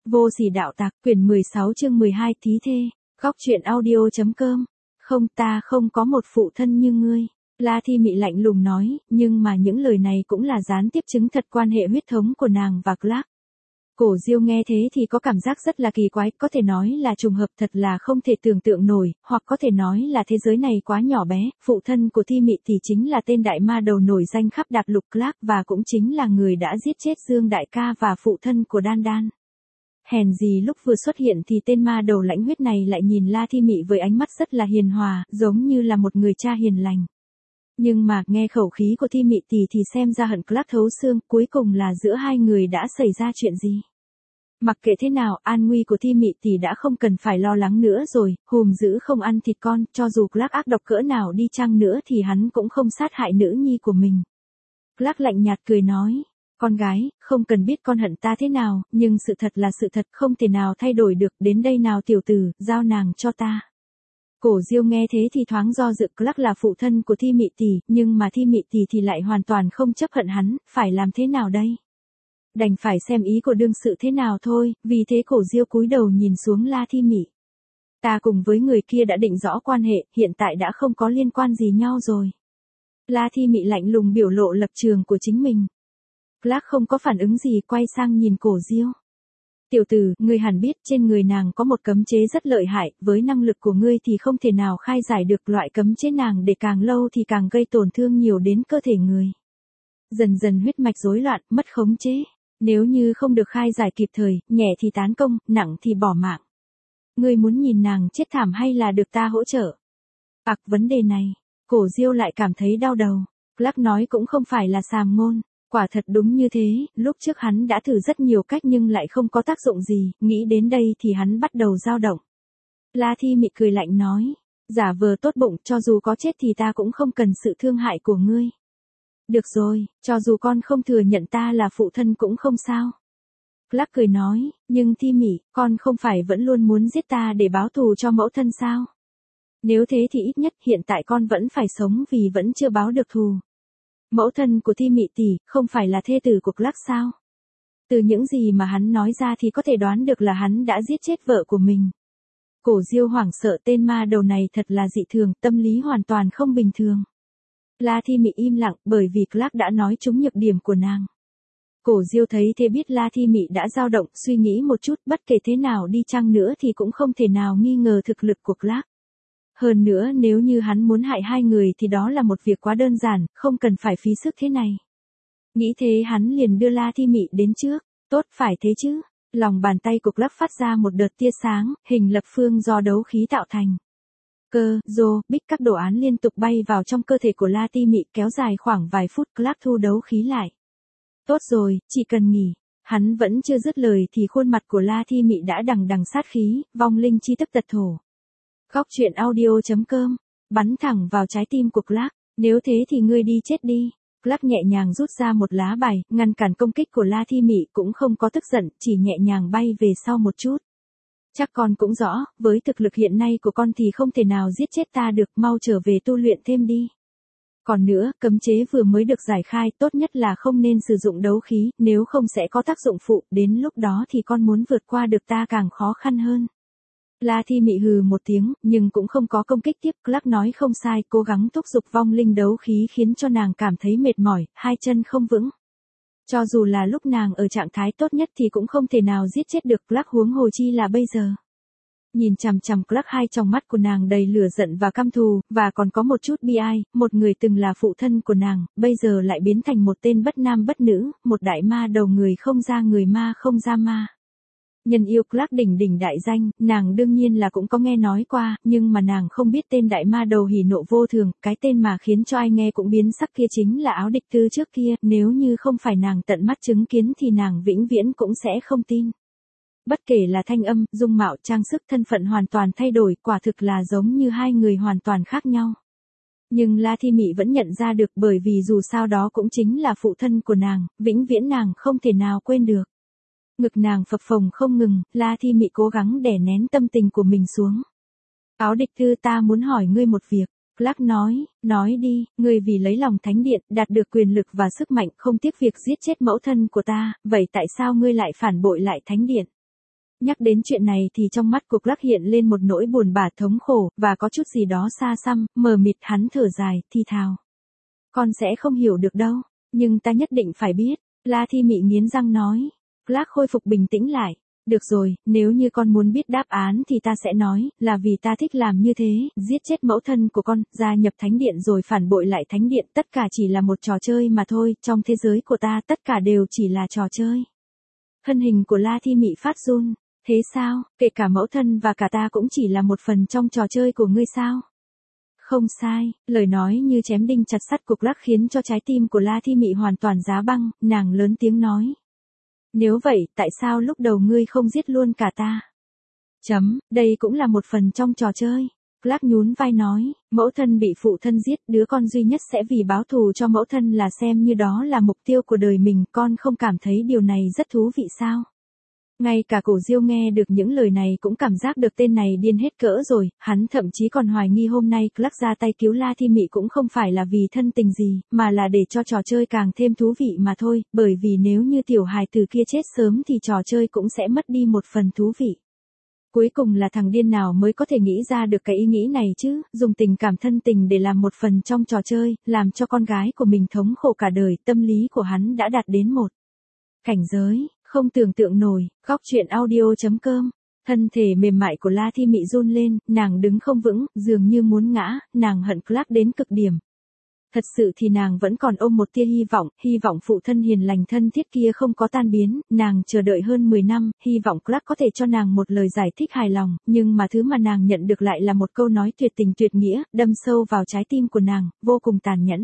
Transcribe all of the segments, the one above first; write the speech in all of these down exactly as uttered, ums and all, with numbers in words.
Vô sỉ đạo tặc, quyển mười sáu chương mười hai thí thê, góc truyện audio.com. Không, ta không có một phụ thân như ngươi. La Thi Mị lạnh lùng nói, nhưng mà những lời này cũng là gián tiếp chứng thật quan hệ huyết thống của nàng và Clark. Cổ Diêu nghe thế thì có cảm giác rất là kỳ quái, có thể nói là trùng hợp thật là không thể tưởng tượng nổi, hoặc có thể nói là thế giới này quá nhỏ bé, phụ thân của Thi Mị thì chính là tên đại ma đầu nổi danh khắp Đạp Lục Clark và cũng chính là người đã giết chết Dương Đại ca và phụ thân của Đan Đan. Hèn gì lúc vừa xuất hiện thì tên ma đầu lãnh huyết này lại nhìn La Thi Mị với ánh mắt rất là hiền hòa, giống như là một người cha hiền lành. Nhưng mà, nghe khẩu khí của Thi Mị tỷ thì xem ra hận Clark thấu xương, cuối cùng là giữa hai người đã xảy ra chuyện gì. Mặc kệ thế nào, an nguy của Thi Mị tỷ đã không cần phải lo lắng nữa rồi, hùm giữ không ăn thịt con, cho dù Clark ác độc cỡ nào đi chăng nữa thì hắn cũng không sát hại nữ nhi của mình. Clark lạnh nhạt cười nói, con gái, không cần biết con hận ta thế nào, nhưng sự thật là sự thật, không thể nào thay đổi được, đến đây nào tiểu tử, giao nàng cho ta. Cổ Diêu nghe thế thì thoáng do dự, Clark là phụ thân của Thi Mị tỷ, nhưng mà Thi Mị tỷ thì lại hoàn toàn không chấp hận hắn, phải làm thế nào đây? Đành phải xem ý của đương sự thế nào thôi, vì thế Cổ Diêu cúi đầu nhìn xuống La Thi Mị. Ta cùng với người kia đã định rõ quan hệ, hiện tại đã không có liên quan gì nhau rồi. La Thi Mị lạnh lùng biểu lộ lập trường của chính mình. Clark không có phản ứng gì, quay sang nhìn Cổ Diêu. Tiểu tử, ngươi hẳn biết trên người nàng có một cấm chế rất lợi hại, với năng lực của ngươi thì không thể nào khai giải được loại cấm chế nàng, để càng lâu thì càng gây tổn thương nhiều đến cơ thể người. Dần dần huyết mạch rối loạn, mất khống chế. Nếu như không được khai giải kịp thời, nhẹ thì tán công, nặng thì bỏ mạng. Ngươi muốn nhìn nàng chết thảm hay là được ta hỗ trợ? Ặc vấn đề này, Cổ Diêu lại cảm thấy đau đầu. Clark nói cũng không phải là sàm ngôn. Quả thật đúng như thế, lúc trước hắn đã thử rất nhiều cách nhưng lại không có tác dụng gì, nghĩ đến đây thì hắn bắt đầu dao động. La Thi Mị cười lạnh nói, giả vờ tốt bụng, cho dù có chết thì ta cũng không cần sự thương hại của ngươi. Được rồi, cho dù con không thừa nhận ta là phụ thân cũng không sao. Clark cười nói, nhưng Thi Mị, con không phải vẫn luôn muốn giết ta để báo thù cho mẫu thân sao? Nếu thế thì ít nhất hiện tại con vẫn phải sống vì vẫn chưa báo được thù. Mẫu thân của Thi Mị tỷ, không phải là thê tử của Clark sao? Từ những gì mà hắn nói ra thì có thể đoán được là hắn đã giết chết vợ của mình. Cổ Diêu hoảng sợ, tên ma đầu này thật là dị thường, tâm lý hoàn toàn không bình thường. La Thi Mị im lặng, bởi vì Clark đã nói trúng nhược điểm của nàng. Cổ Diêu thấy thế biết La Thi Mị đã dao động, suy nghĩ một chút, bất kể thế nào đi chăng nữa thì cũng không thể nào nghi ngờ thực lực của Clark. Hơn nữa nếu như hắn muốn hại hai người thì đó là một việc quá đơn giản, không cần phải phí sức thế này. Nghĩ thế hắn liền đưa La Thi Mị đến trước, tốt phải thế chứ. Lòng bàn tay của Clark phát ra một đợt tia sáng, hình lập phương do đấu khí tạo thành. Cơ, rô, bích các đồ án liên tục bay vào trong cơ thể của La Thi Mị, kéo dài khoảng vài phút. Clark thu đấu khí lại. Tốt rồi, chỉ cần nghỉ. Hắn vẫn chưa dứt lời thì khuôn mặt của La Thi Mị đã đằng đằng sát khí, vong linh chi tức tật thổ. Góc truyện audio.com, bắn thẳng vào trái tim của Clark, nếu thế thì ngươi đi chết đi. Clark nhẹ nhàng rút ra một lá bài, ngăn cản công kích của La Thi Mị, cũng không có tức giận, chỉ nhẹ nhàng bay về sau một chút. Chắc con cũng rõ, với thực lực hiện nay của con thì không thể nào giết chết ta được, mau trở về tu luyện thêm đi. Còn nữa, cấm chế vừa mới được giải khai, tốt nhất là không nên sử dụng đấu khí, nếu không sẽ có tác dụng phụ, đến lúc đó thì con muốn vượt qua được ta càng khó khăn hơn. La Thi Mị hừ một tiếng, nhưng cũng không có công kích tiếp. Clark nói không sai, cố gắng thúc giục vong linh đấu khí khiến cho nàng cảm thấy mệt mỏi, hai chân không vững. Cho dù là lúc nàng ở trạng thái tốt nhất thì cũng không thể nào giết chết được Clark, huống hồ chi là bây giờ. Nhìn chằm chằm Clark, hai tròng mắt của nàng đầy lửa giận và căm thù, và còn có một chút bi ai, một người từng là phụ thân của nàng, bây giờ lại biến thành một tên bất nam bất nữ, một đại ma đầu người không ra người ma không ra ma. Nhân yêu Clark đỉnh đỉnh đại danh, nàng đương nhiên là cũng có nghe nói qua, nhưng mà nàng không biết tên đại ma đầu hỉ nộ vô thường, cái tên mà khiến cho ai nghe cũng biến sắc kia chính là Áo Địch Tư trước kia, nếu như không phải nàng tận mắt chứng kiến thì nàng vĩnh viễn cũng sẽ không tin. Bất kể là thanh âm, dung mạo, trang sức, thân phận hoàn toàn thay đổi, quả thực là giống như hai người hoàn toàn khác nhau. Nhưng La Thi Mị vẫn nhận ra được, bởi vì dù sao đó cũng chính là phụ thân của nàng, vĩnh viễn nàng không thể nào quên được. Ngực nàng phập phồng không ngừng, La Thi Mị cố gắng đè nén tâm tình của mình xuống. Áo Địch Tư, ta muốn hỏi ngươi một việc. Clark nói, nói đi, ngươi vì lấy lòng Thánh Điện, đạt được quyền lực và sức mạnh, không tiếc việc giết chết mẫu thân của ta, vậy tại sao ngươi lại phản bội lại Thánh Điện? Nhắc đến chuyện này thì trong mắt của Clark hiện lên một nỗi buồn bã thống khổ, và có chút gì đó xa xăm, mờ mịt. Hắn thở dài, thì thào. Con sẽ không hiểu được đâu, nhưng ta nhất định phải biết. La Thi Mị nghiến răng nói. Clark khôi phục bình tĩnh lại. Được rồi, nếu như con muốn biết đáp án thì ta sẽ nói, là vì ta thích làm như thế, giết chết mẫu thân của con, gia nhập thánh điện rồi phản bội lại thánh điện, tất cả chỉ là một trò chơi mà thôi, trong thế giới của ta tất cả đều chỉ là trò chơi. Thân hình của La Thi Mị phát run. Thế sao, kể cả mẫu thân và cả ta cũng chỉ là một phần trong trò chơi của ngươi sao? Không sai, lời nói như chém đinh chặt sắt của Clark khiến cho trái tim của La Thi Mị hoàn toàn giá băng, nàng lớn tiếng nói. Nếu vậy, tại sao lúc đầu ngươi không giết luôn cả ta? Chấm, đây cũng là một phần trong trò chơi. Clark nhún vai nói, mẫu thân bị phụ thân giết, đứa con duy nhất sẽ vì báo thù cho mẫu thân là xem như đó là mục tiêu của đời mình, con không cảm thấy điều này rất thú vị sao? Ngay cả Cổ Diêu nghe được những lời này cũng cảm giác được tên này điên hết cỡ rồi, hắn thậm chí còn hoài nghi hôm nay Clark ra tay cứu La Thi Mị cũng không phải là vì thân tình gì, mà là để cho trò chơi càng thêm thú vị mà thôi, bởi vì nếu như tiểu hài tử kia chết sớm thì trò chơi cũng sẽ mất đi một phần thú vị. Cuối cùng là thằng điên nào mới có thể nghĩ ra được cái ý nghĩ này chứ, dùng tình cảm thân tình để làm một phần trong trò chơi, làm cho con gái của mình thống khổ cả đời, tâm lý của hắn đã đạt đến một cảnh giới không tưởng tượng nổi. Góc truyện audio chấm com. Thân thể mềm mại của La Thi Mị run lên, nàng đứng không vững, dường như muốn ngã, nàng hận Clark đến cực điểm. Thật sự thì nàng vẫn còn ôm một tia hy vọng, hy vọng phụ thân hiền lành thân thiết kia không có tan biến, nàng chờ đợi hơn mười năm, hy vọng Clark có thể cho nàng một lời giải thích hài lòng, nhưng mà thứ mà nàng nhận được lại là một câu nói tuyệt tình tuyệt nghĩa, đâm sâu vào trái tim của nàng, vô cùng tàn nhẫn.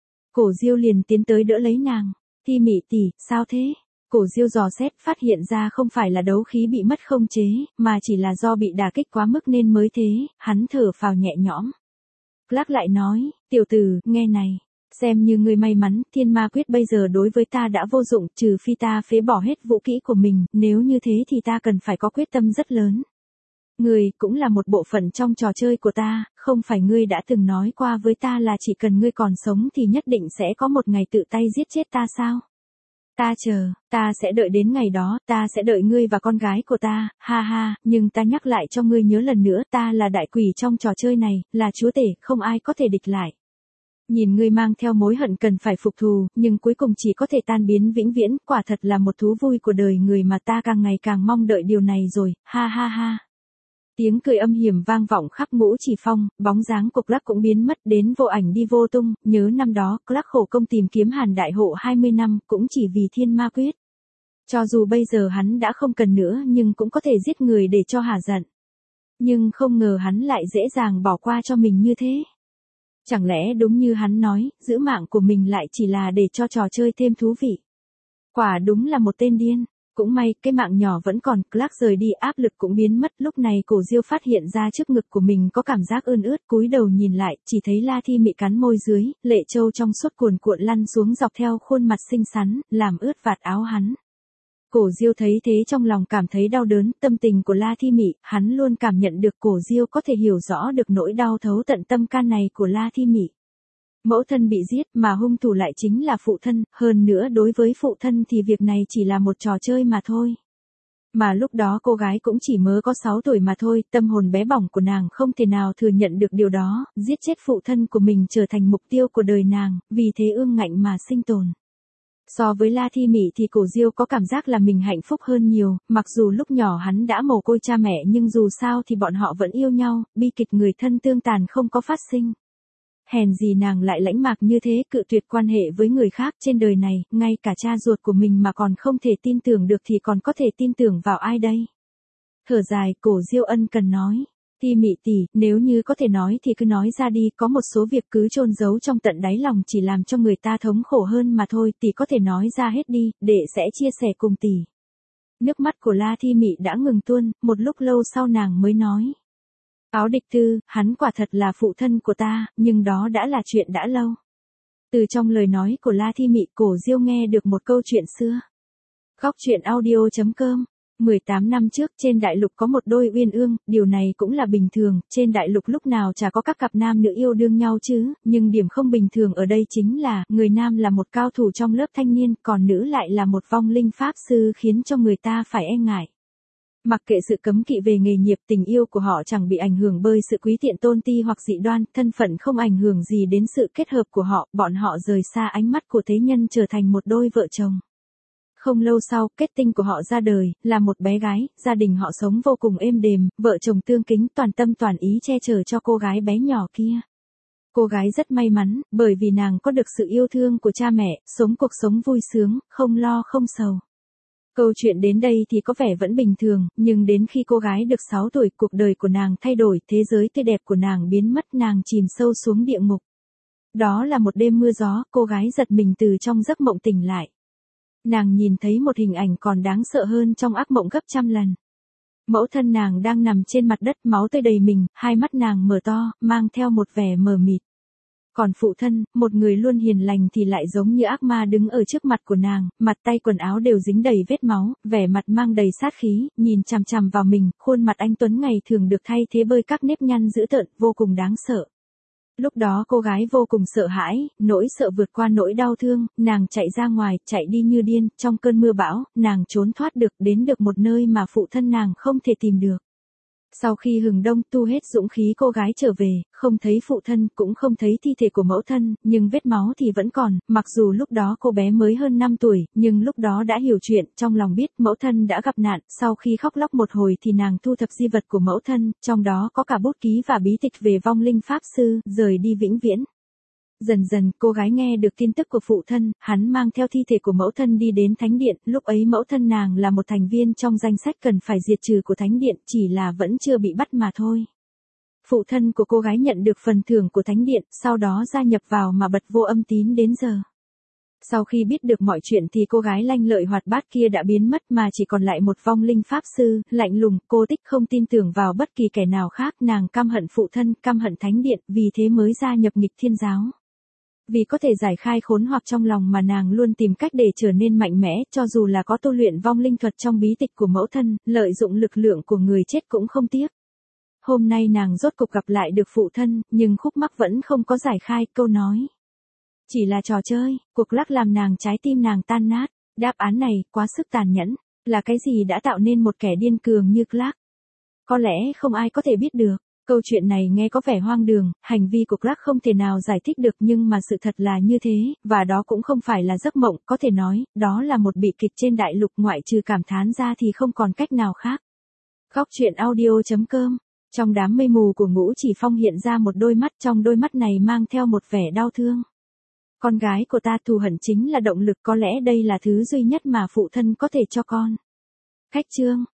Cổ Diêu liền tiến tới đỡ lấy nàng. Thi Mị tỷ, sao thế? Cổ Diêu dò xét phát hiện ra không phải là đấu khí bị mất không chế, mà chỉ là do bị đả kích quá mức nên mới thế, hắn thở phào nhẹ nhõm. Clark lại nói, tiểu tử, nghe này, xem như ngươi may mắn, thiên ma quyết bây giờ đối với ta đã vô dụng, trừ phi ta phế bỏ hết vũ kỹ của mình, nếu như thế thì ta cần phải có quyết tâm rất lớn. Ngươi cũng là một bộ phận trong trò chơi của ta, không phải ngươi đã từng nói qua với ta là chỉ cần ngươi còn sống thì nhất định sẽ có một ngày tự tay giết chết ta sao? Ta chờ, ta sẽ đợi đến ngày đó, ta sẽ đợi ngươi và con gái của ta, ha ha, nhưng ta nhắc lại cho ngươi nhớ lần nữa, ta là đại quỷ trong trò chơi này, là chúa tể, không ai có thể địch lại. Nhìn ngươi mang theo mối hận cần phải phục thù, nhưng cuối cùng chỉ có thể tan biến vĩnh viễn, quả thật là một thú vui của đời người mà ta càng ngày càng mong đợi điều này rồi, ha ha ha. Tiếng cười âm hiểm vang vọng khắp Ngũ Chỉ Phong, bóng dáng của Clark cũng biến mất đến vô ảnh đi vô tung, nhớ năm đó, Clark khổ công tìm kiếm Hàn Đại Hộ hai mươi năm, cũng chỉ vì thiên ma quyết. Cho dù bây giờ hắn đã không cần nữa nhưng cũng có thể giết người để cho hả giận. Nhưng không ngờ hắn lại dễ dàng bỏ qua cho mình như thế. Chẳng lẽ đúng như hắn nói, giữ mạng của mình lại chỉ là để cho trò chơi thêm thú vị. Quả đúng là một tên điên. Cũng may, cái mạng nhỏ vẫn còn, Clark rời đi áp lực cũng biến mất, lúc này Cổ Diêu phát hiện ra trước ngực của mình có cảm giác ươn ướt, cúi đầu nhìn lại, chỉ thấy La Thi Mị cắn môi dưới, lệ trâu trong suốt cuồn cuộn lăn xuống dọc theo khuôn mặt xinh xắn, làm ướt vạt áo hắn. Cổ Diêu thấy thế trong lòng cảm thấy đau đớn, tâm tình của La Thi Mị, hắn luôn cảm nhận được Cổ Diêu có thể hiểu rõ được nỗi đau thấu tận tâm can này của La Thi Mị. Mẫu thân bị giết mà hung thủ lại chính là phụ thân, hơn nữa đối với phụ thân thì việc này chỉ là một trò chơi mà thôi. Mà lúc đó cô gái cũng chỉ mới có sáu tuổi mà thôi, tâm hồn bé bỏng của nàng không thể nào thừa nhận được điều đó, giết chết phụ thân của mình trở thành mục tiêu của đời nàng, vì thế ương ngạnh mà sinh tồn. So với La Thi Mị thì Cổ Diêu có cảm giác là mình hạnh phúc hơn nhiều, mặc dù lúc nhỏ hắn đã mồ côi cha mẹ nhưng dù sao thì bọn họ vẫn yêu nhau, bi kịch người thân tương tàn không có phát sinh. Hèn gì nàng lại lãnh mạc như thế, cự tuyệt quan hệ với người khác trên đời này, ngay cả cha ruột của mình mà còn không thể tin tưởng được thì còn có thể tin tưởng vào ai đây? Thở dài, Cổ Diêu ân cần nói. Thi Mị tỷ, nếu như có thể nói thì cứ nói ra đi, có một số việc cứ chôn giấu trong tận đáy lòng chỉ làm cho người ta thống khổ hơn mà thôi, tỷ có thể nói ra hết đi, để sẽ chia sẻ cùng tỷ. Nước mắt của La Thi Mị đã ngừng tuôn, một lúc lâu sau nàng mới nói. Áo địch tư, hắn quả thật là phụ thân của ta, nhưng đó đã là chuyện đã lâu. Từ trong lời nói của La Thi Mị, Cổ Diêu nghe được một câu chuyện xưa. Góc truyện audio chấm com. mười tám năm trước trên đại lục có một đôi uyên ương, điều này cũng là bình thường, trên đại lục lúc nào chả có các cặp nam nữ yêu đương nhau chứ, nhưng điểm không bình thường ở đây chính là, người nam là một cao thủ trong lớp thanh niên, còn nữ lại là một vong linh pháp sư khiến cho người ta phải e ngại. Mặc kệ sự cấm kỵ về nghề nghiệp, tình yêu của họ chẳng bị ảnh hưởng bởi sự quý tiện tôn ti hoặc dị đoan, thân phận không ảnh hưởng gì đến sự kết hợp của họ, bọn họ rời xa ánh mắt của thế nhân trở thành một đôi vợ chồng. Không lâu sau, kết tinh của họ ra đời, là một bé gái, gia đình họ sống vô cùng êm đềm, vợ chồng tương kính toàn tâm toàn ý che chở cho cô gái bé nhỏ kia. Cô gái rất may mắn, bởi vì nàng có được sự yêu thương của cha mẹ, sống cuộc sống vui sướng, không lo không sầu. Câu chuyện đến đây thì có vẻ vẫn bình thường, nhưng đến khi cô gái được sáu tuổi, cuộc đời của nàng thay đổi, thế giới tươi đẹp của nàng biến mất, nàng chìm sâu xuống địa ngục. Đó là một đêm mưa gió, cô gái giật mình từ trong giấc mộng tỉnh lại. Nàng nhìn thấy một hình ảnh còn đáng sợ hơn trong ác mộng gấp trăm lần. Mẫu thân nàng đang nằm trên mặt đất, máu tươi đầy mình, hai mắt nàng mở to, mang theo một vẻ mờ mịt. Còn phụ thân, một người luôn hiền lành thì lại giống như ác ma đứng ở trước mặt của nàng, mặt tay quần áo đều dính đầy vết máu, vẻ mặt mang đầy sát khí, nhìn chằm chằm vào mình, khuôn mặt anh tuấn ngày thường được thay thế bởi các nếp nhăn dữ tợn, vô cùng đáng sợ. Lúc đó cô gái vô cùng sợ hãi, nỗi sợ vượt qua nỗi đau thương, nàng chạy ra ngoài, chạy đi như điên, trong cơn mưa bão, nàng trốn thoát được, đến được một nơi mà phụ thân nàng không thể tìm được. Sau khi hừng đông tu hết dũng khí, cô gái trở về, không thấy phụ thân, cũng không thấy thi thể của mẫu thân, nhưng vết máu thì vẫn còn, mặc dù lúc đó cô bé mới hơn năm tuổi, nhưng lúc đó đã hiểu chuyện, trong lòng biết mẫu thân đã gặp nạn, sau khi khóc lóc một hồi thì nàng thu thập di vật của mẫu thân, trong đó có cả bút ký và bí tịch về vong linh pháp sư, rời đi vĩnh viễn. Dần dần, cô gái nghe được tin tức của phụ thân, hắn mang theo thi thể của mẫu thân đi đến thánh điện, lúc ấy mẫu thân nàng là một thành viên trong danh sách cần phải diệt trừ của thánh điện, chỉ là vẫn chưa bị bắt mà thôi. Phụ thân của cô gái nhận được phần thưởng của thánh điện, sau đó gia nhập vào mà bật vô âm tín đến giờ. Sau khi biết được mọi chuyện thì cô gái lanh lợi hoạt bát kia đã biến mất mà chỉ còn lại một vong linh pháp sư, lạnh lùng, cô tích không tin tưởng vào bất kỳ kẻ nào khác, nàng căm hận phụ thân, căm hận thánh điện, vì thế mới gia nhập nghịch thiên giáo. Vì có thể giải khai khốn hoặc trong lòng mà nàng luôn tìm cách để trở nên mạnh mẽ, cho dù là có tu luyện vong linh thuật trong bí tịch của mẫu thân, lợi dụng lực lượng của người chết cũng không tiếc. Hôm nay nàng rốt cục gặp lại được phụ thân, nhưng khúc mắc vẫn không có giải khai, câu nói. Chỉ là trò chơi, cuộc lắc làm nàng trái tim nàng tan nát. Đáp án này, quá sức tàn nhẫn, là cái gì đã tạo nên một kẻ điên cường như Clark? Có lẽ không ai có thể biết được. Câu chuyện này nghe có vẻ hoang đường, hành vi của Clark không thể nào giải thích được nhưng mà sự thật là như thế, và đó cũng không phải là giấc mộng, có thể nói, đó là một bi kịch trên đại lục, ngoại trừ cảm thán ra thì không còn cách nào khác. Góc truyện audio chấm com. Trong đám mây mù của Ngũ Chỉ Phong hiện ra một đôi mắt, trong đôi mắt này mang theo một vẻ đau thương. Con gái của ta, thù hận chính là động lực, có lẽ đây là thứ duy nhất mà phụ thân có thể cho con. Khách chương.